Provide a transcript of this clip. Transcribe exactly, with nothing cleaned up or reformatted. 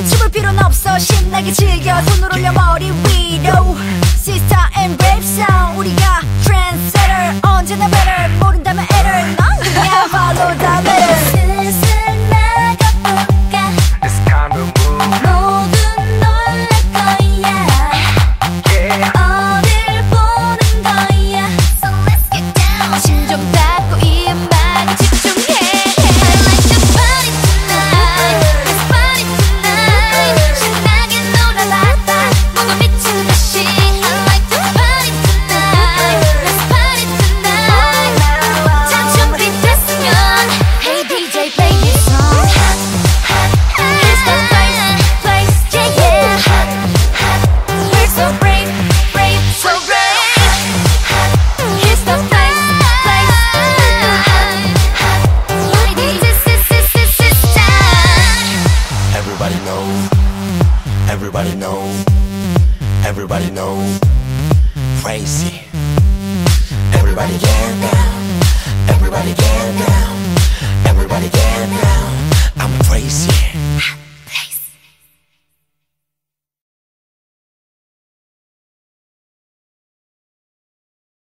춤을 필요는 없어 신나게 즐겨 손을 올려 머리 위로 Sister and Brave Sound 우리가 trendsetter 언제나 better 모른다면 error 넌 그냥 follow the letter 슬슬 나가볼까 This kind of move 모두 놀랄 거야 Yeah 어딜 보는 거야 So let's get down 심 좀 닫고 이 음악에 집중해 I like the party tonight Let's party tonight 신나게 놀아봐 모두 미친 듯이 I like the party tonight Let's party tonight 자 준비됐으면 Hey D J play this song Here's the place, place, yeah yeah We're so brave, brave, so brave Here's the place, place This is, this is, this is time Everybody know, everybody know, everybody know, crazy. Everybody get down, everybody get down, everybody get down. I'm crazy.